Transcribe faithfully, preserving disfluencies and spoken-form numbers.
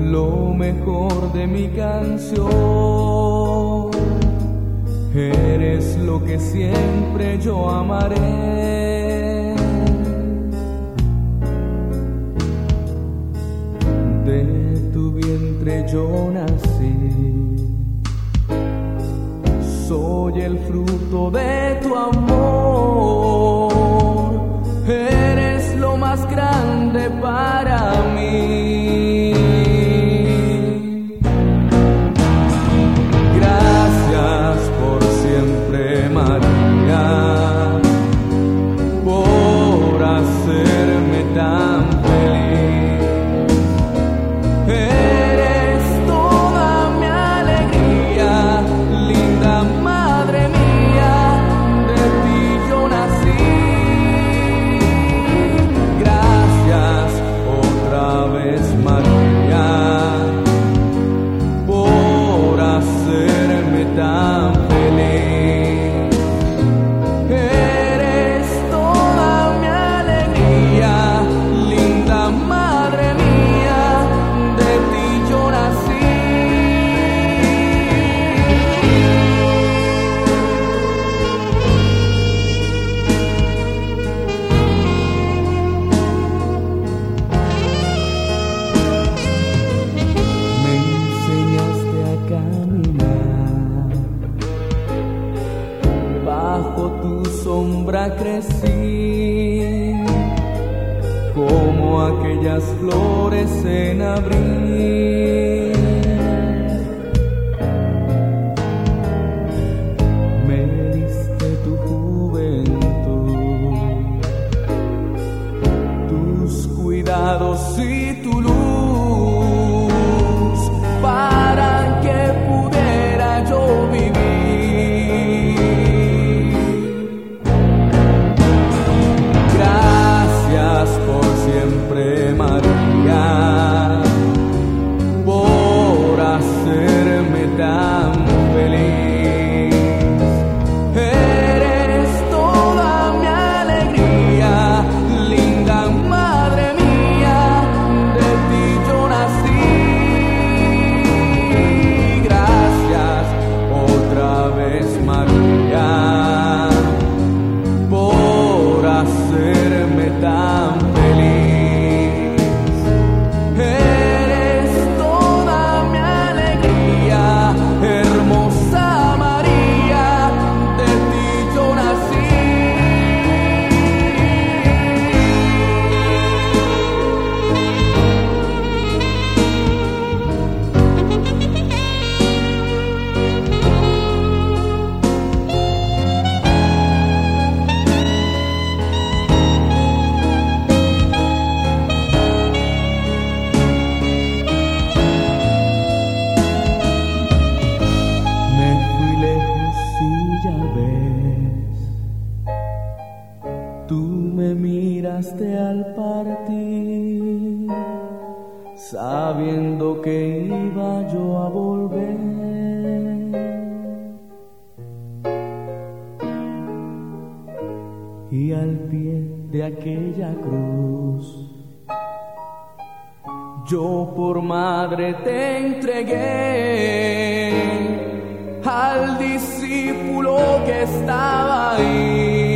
lo mejor de mi canción. Eres lo que siempre yo amaré. De tu vientre yo nací. Soy el fruto de tu amor. Eres lo más grande para mí. Gracias por siempre, María, por hacerme tan feliz. Eres toda mi alegría, linda madre mía, de ti yo nací. Gracias otra vez, María, por hacerme tan feliz. Eres toda mi alegría, linda madre mía, de ti yo nací. Me enseñaste a caminar, bajo tu sombra crecí, como aquellas flores en abril. Me diste tu juventud, tus cuidados y tu luz, para que pudiera yo vivir. Gracias por siempre, María, por hacerme tan feliz. Eres toda mi alegría, linda madre mía, de ti yo nací. Gracias otra vez, María, por hacerme tan feliz. Eres toda mi alegría, hermosa María, de ti yo nací. Me fui lejos y ya ves, tú me miraste al partir, sabiendo que iba yo a volver. Y al pie de aquella cruz, yo por madre te entregué al discípulo que estaba ahí.